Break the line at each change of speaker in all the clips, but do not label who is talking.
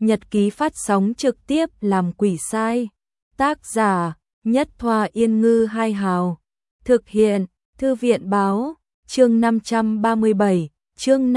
Nhật ký phát sóng trực tiếp làm quỷ sai. Tác giả Nhất Thoa Yên Ngư Hai Hào. Thực hiện Thư viện Báo. Chương 537, chương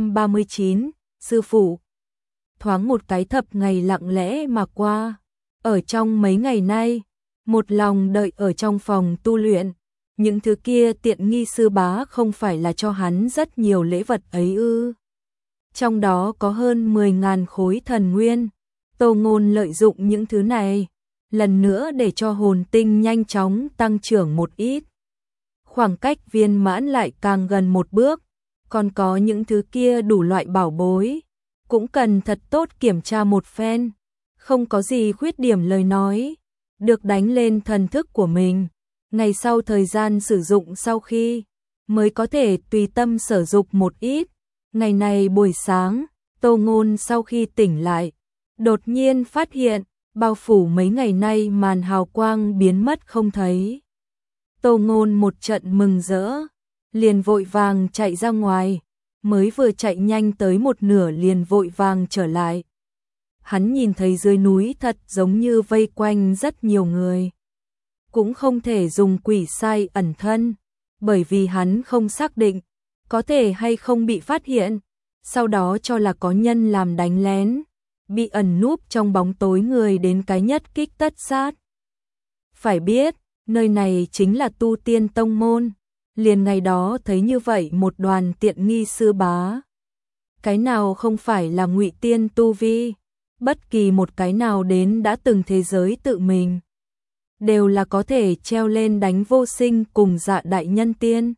539, sư phụ. Thoáng một cái thập ngày lặng lẽ mà qua. Ở trong mấy ngày nay, một lòng đợi ở trong phòng tu luyện. Những thứ kia tiện nghi sư bá không phải là cho hắn rất nhiều lễ vật ấy ư? Trong đó có hơn 10.000 khối thần nguyên. Tô Ngôn lợi dụng những thứ này, lần nữa để cho hồn tinh nhanh chóng tăng trưởng một ít. Khoảng cách viên mãn lại càng gần một bước, còn có những thứ kia đủ loại bảo bối, cũng cần thật tốt kiểm tra một phen, không có gì khuyết điểm lời nói, được đánh lên thần thức của mình. Ngày sau thời gian sử dụng sau khi, mới có thể tùy tâm sử dụng một ít. Ngày này buổi sáng, Tô Ngôn sau khi tỉnh lại, đột nhiên phát hiện, bao phủ mấy ngày nay màn hào quang biến mất không thấy. Tô Ngôn một trận mừng rỡ, liền vội vàng chạy ra ngoài, mới vừa chạy nhanh tới một nửa liền vội vàng trở lại. Hắn nhìn thấy dưới núi thật giống như vây quanh rất nhiều người. Cũng không thể dùng quỷ sai ẩn thân, bởi vì hắn không xác định, có thể hay không bị phát hiện, sau đó cho là có nhân làm đánh lén, bị ẩn núp trong bóng tối người đến cái nhất kích tất sát. Phải biết, nơi này chính là tu tiên tông môn, liền ngày đó thấy như vậy một đoàn tiện nghi sư bá. Cái nào không phải là ngụy tiên tu vi, bất kỳ một cái nào đến đã từng thế giới tự mình, đều là có thể treo lên đánh vô sinh cùng Dạ đại nhân tiên.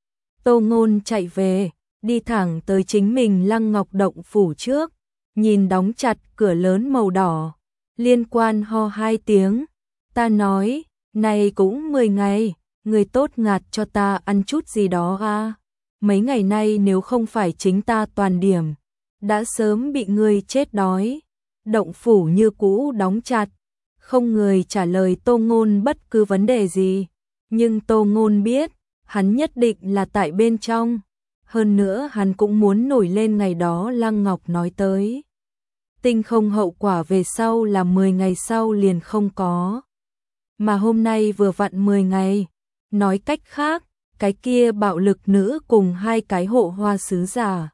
Tô Ngôn chạy về, đi thẳng tới chính mình Lăng Ngọc động phủ trước, nhìn đóng chặt cửa lớn màu đỏ, liên quan ho hai tiếng, ta nói, này cũng 10 ngày, người tốt ngạt cho ta ăn chút gì đó a. Mấy ngày nay nếu không phải chính ta toàn điểm, đã sớm bị người chết đói. Động phủ như cũ đóng chặt, không người trả lời Tô Ngôn bất cứ vấn đề gì, nhưng Tô Ngôn biết, hắn nhất định là tại bên trong. Hơn nữa hắn cũng muốn nổi lên ngày đó Lăng Ngọc nói tới. Tinh không hậu quả về sau là 10 ngày sau liền không có. Mà hôm nay vừa vặn 10 ngày. Nói cách khác, cái kia bạo lực nữ cùng hai cái hộ hoa sứ giả.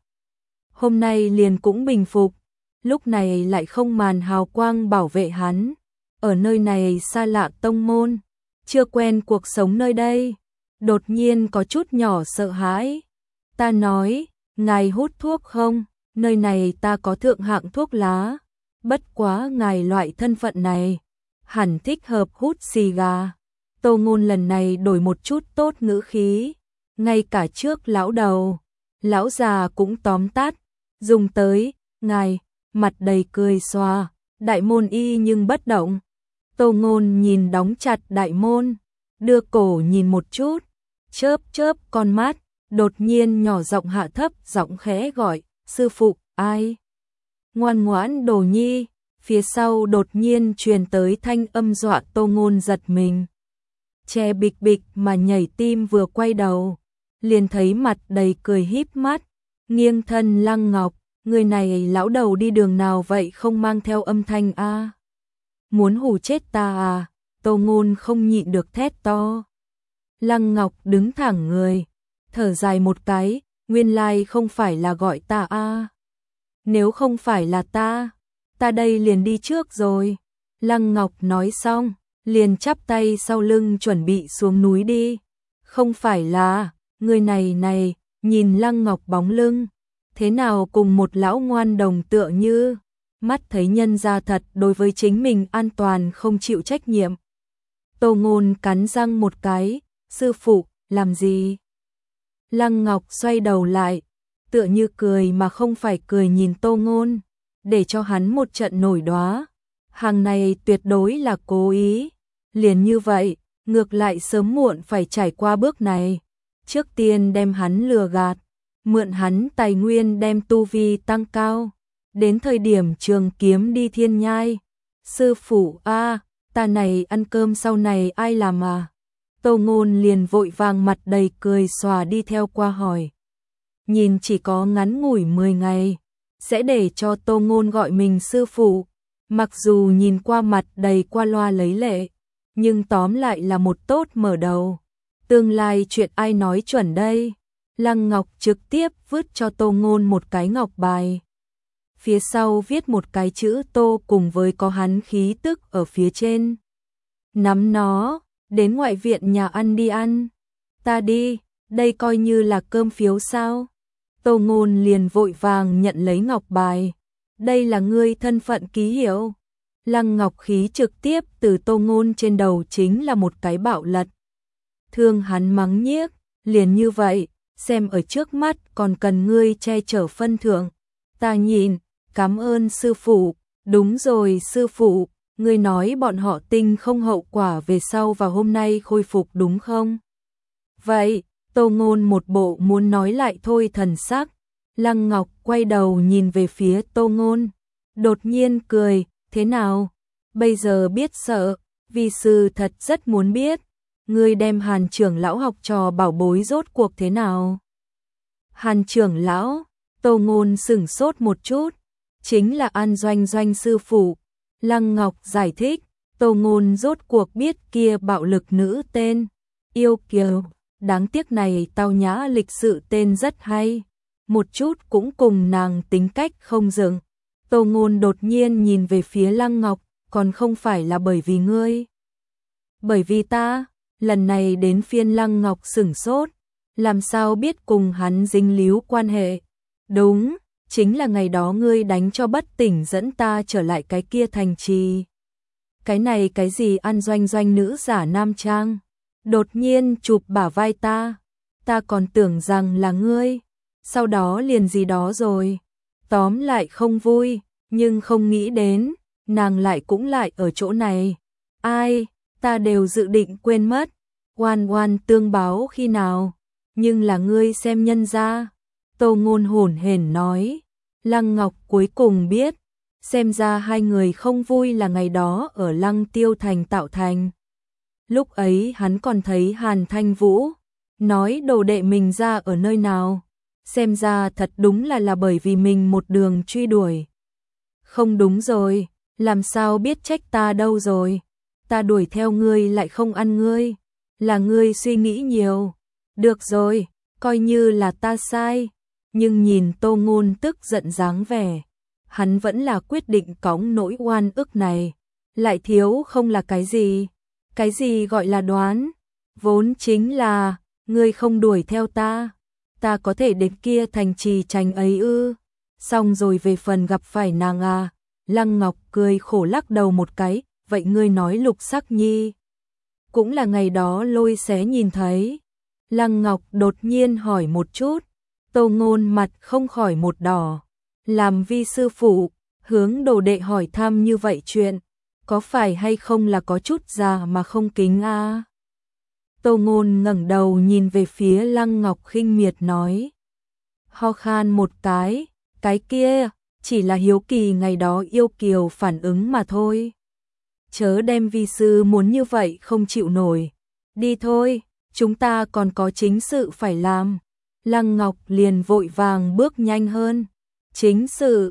Hôm nay liền cũng bình phục. Lúc này lại không màn hào quang bảo vệ hắn. Ở nơi này xa lạ tông môn. Chưa quen cuộc sống nơi đây. Đột nhiên có chút nhỏ sợ hãi. Ta nói, ngài hút thuốc không? Nơi này ta có thượng hạng thuốc lá. Bất quá ngài loại thân phận này, hẳn thích hợp hút xì gà. Tô Ngôn lần này đổi một chút tốt ngữ khí. Ngay cả trước lão đầu, lão già cũng tóm tắt. Dùng tới, ngài, mặt đầy cười xòa, đại môn y nhưng bất động. Tô Ngôn nhìn đóng chặt đại môn, đưa cổ nhìn một chút, chớp chớp con mắt. Đột nhiên nhỏ giọng hạ thấp giọng khẽ gọi, sư phụ, ai? Ngoan ngoãn đồ nhi, phía sau đột nhiên truyền tới thanh âm dọa Tô Ngôn giật mình. Che bịch bịch mà nhảy tim vừa quay đầu, liền thấy mặt đầy cười híp mắt, nghiêng thân Lăng Ngọc, người này lão đầu đi đường nào vậy không mang theo âm thanh a? Muốn hù chết ta à? Tô Ngôn không nhịn được thét to. Lăng Ngọc đứng thẳng người, thở dài một cái, nguyên lai không phải là gọi ta a. Nếu không phải là ta đây liền đi trước rồi. Lăng Ngọc nói xong, liền chắp tay sau lưng chuẩn bị xuống núi đi. Không phải là, người này, nhìn Lăng Ngọc bóng lưng, thế nào cùng một lão ngoan đồng tựa như, mắt thấy nhân ra thật đối với chính mình an toàn không chịu trách nhiệm. Tô Ngôn cắn răng một cái, sư phụ, làm gì? Lăng Ngọc xoay đầu lại, tựa như cười mà không phải cười nhìn Tô Ngôn, để cho hắn một trận nổi đoá. Hàng này tuyệt đối là cố ý. Liền như vậy, ngược lại sớm muộn phải trải qua bước này. Trước tiên đem hắn lừa gạt, mượn hắn tài nguyên đem tu vi tăng cao. Đến thời điểm trường kiếm đi thiên nhai. Sư phụ a, ta này ăn cơm sau này ai làm à? Tô Ngôn liền vội vàng mặt đầy cười xòa đi theo qua hỏi. Nhìn chỉ có ngắn ngủi 10 ngày, sẽ để cho Tô Ngôn gọi mình sư phụ. Mặc dù nhìn qua mặt đầy qua loa lấy lệ, nhưng tóm lại là một tốt mở đầu. Tương lai chuyện ai nói chuẩn đây? Lăng Ngọc trực tiếp vứt cho Tô Ngôn một cái ngọc bài. Phía sau viết một cái chữ Tô cùng với có hắn khí tức ở phía trên. Nắm nó, đến ngoại viện nhà ăn đi ăn. Ta đi, đây coi như là cơm phiếu sao? Tô Ngôn liền vội vàng nhận lấy ngọc bài. Đây là ngươi thân phận ký hiệu. Lăng Ngọc khí trực tiếp từ Tô Ngôn trên đầu chính là một cái bạo lật. Thương hắn mắng nhiếc, liền như vậy, xem ở trước mắt còn cần ngươi che chở phân thượng. Ta nhìn, cảm ơn sư phụ, đúng rồi sư phụ, ngươi nói bọn họ Tinh không hậu quả về sau và hôm nay khôi phục đúng không? Vậy, Tô Ngôn một bộ muốn nói lại thôi thần sắc. Lăng Ngọc quay đầu nhìn về phía Tô Ngôn, đột nhiên cười, thế nào? Bây giờ biết sợ, vi sư thật rất muốn biết, ngươi đem Hàn trưởng lão học trò bảo bối rốt cuộc thế nào? Hàn trưởng lão, Tô Ngôn sửng sốt một chút, chính là An Doanh Doanh sư phụ. Lăng Ngọc giải thích, Tô Ngôn rốt cuộc biết kia bạo lực nữ tên Yêu Kiều, đáng tiếc này tao nhã lịch sự tên rất hay, một chút cũng cùng nàng tính cách không dựng. Tô Ngôn đột nhiên nhìn về phía Lăng Ngọc, còn không phải là bởi vì ngươi. Bởi vì ta, lần này đến phiên Lăng Ngọc sửng sốt, làm sao biết cùng hắn dính líu quan hệ. Đúng, chính là ngày đó ngươi đánh cho bất tỉnh dẫn ta trở lại cái kia thành trì. Cái này cái gì An Doanh Doanh nữ giả nam trang, đột nhiên chụp bả vai ta còn tưởng rằng là ngươi, sau đó liền gì đó rồi. Tóm lại không vui, nhưng không nghĩ đến, nàng lại cũng lại ở chỗ này. Ai, ta đều dự định quên mất, oan oan tương báo khi nào, nhưng là ngươi xem nhân ra. Tô Ngôn hổn hển nói. Lăng Ngọc cuối cùng biết, xem ra hai người không vui là ngày đó ở Lăng Tiêu Thành tạo thành. Lúc ấy hắn còn thấy Hàn Thanh Vũ nói đồ đệ mình ra ở nơi nào, xem ra thật đúng là bởi vì mình một đường truy đuổi. Không đúng rồi, làm sao biết trách ta đâu rồi, ta đuổi theo ngươi lại không ăn ngươi, là ngươi suy nghĩ nhiều. Được rồi, coi như là ta sai. Nhưng nhìn Tô Ngôn tức giận dáng vẻ, hắn vẫn là quyết định cõng nỗi oan ức này. Lại thiếu không là cái gì gọi là đoán, vốn chính là, ngươi không đuổi theo ta có thể đến kia thành trì tránh ấy ư? Xong rồi về phần gặp phải nàng à? Lăng Ngọc cười khổ lắc đầu một cái, vậy ngươi nói Lục Sắc Nhi cũng là ngày đó lôi xé nhìn thấy. Lăng Ngọc đột nhiên hỏi một chút, Tô Ngôn mặt không khỏi một đỏ, làm vi sư phụ, hướng đồ đệ hỏi thăm như vậy chuyện, có phải hay không là có chút già mà không kính a? Tô Ngôn ngẩng đầu nhìn về phía Lăng Ngọc khinh miệt nói, ho khan một cái kia, chỉ là hiếu kỳ ngày đó Yêu Kiều phản ứng mà thôi. Chớ đem vi sư muốn như vậy không chịu nổi, đi thôi, chúng ta còn có chính sự phải làm. Lăng Ngọc liền vội vàng bước nhanh hơn. Chính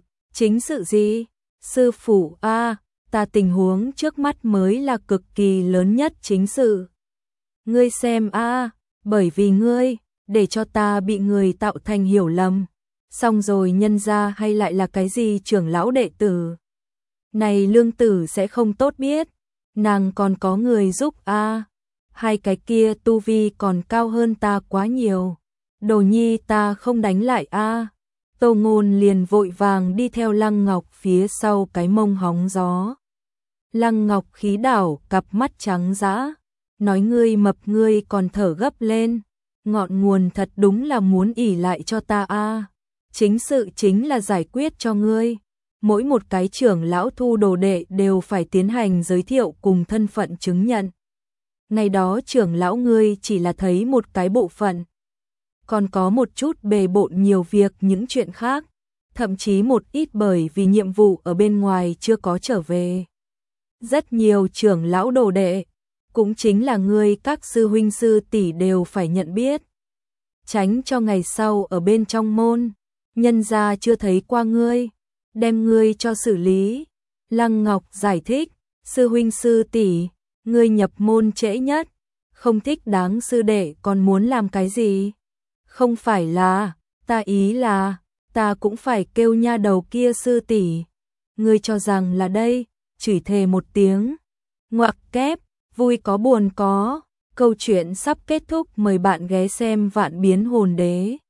sự gì? Sư phụ a, ta tình huống trước mắt mới là cực kỳ lớn nhất chính sự. Ngươi xem a, bởi vì ngươi, để cho ta bị người tạo thành hiểu lầm. Xong rồi nhân ra hay lại là cái gì trưởng lão đệ tử. Này lương tử sẽ không tốt biết, nàng còn có người giúp a, hai cái kia tu vi còn cao hơn ta quá nhiều. Đồ nhi ta không đánh lại a. Tô Ngôn liền vội vàng đi theo Lăng Ngọc phía sau cái mông hóng gió. Lăng Ngọc khí đảo cặp mắt trắng dã, nói ngươi mập ngươi còn thở gấp lên, ngọn nguồn thật đúng là muốn ỉ lại cho ta a. Chính sự chính là giải quyết cho ngươi. Mỗi một cái trưởng lão thu đồ đệ đều phải tiến hành giới thiệu cùng thân phận chứng nhận. Ngày đó trưởng lão ngươi chỉ là thấy một cái bộ phận, còn có một chút bề bộn nhiều việc những chuyện khác, thậm chí một ít bởi vì nhiệm vụ ở bên ngoài chưa có trở về. Rất nhiều trưởng lão đồ đệ, cũng chính là ngươi các sư huynh sư tỷ đều phải nhận biết. Tránh cho ngày sau ở bên trong môn, nhân gia chưa thấy qua ngươi, đem ngươi cho xử lý. Lăng Ngọc giải thích, sư huynh sư tỷ, ngươi nhập môn trễ nhất, không thích đáng sư đệ còn muốn làm cái gì? Không phải là, ta ý là, ta cũng phải kêu nha đầu kia sư tỷ. Ngươi cho rằng là đây, chửi thề một tiếng. Ngoặc kép, vui có buồn có. Câu chuyện sắp kết thúc, mời bạn ghé xem Vạn Biến Hồn Đế.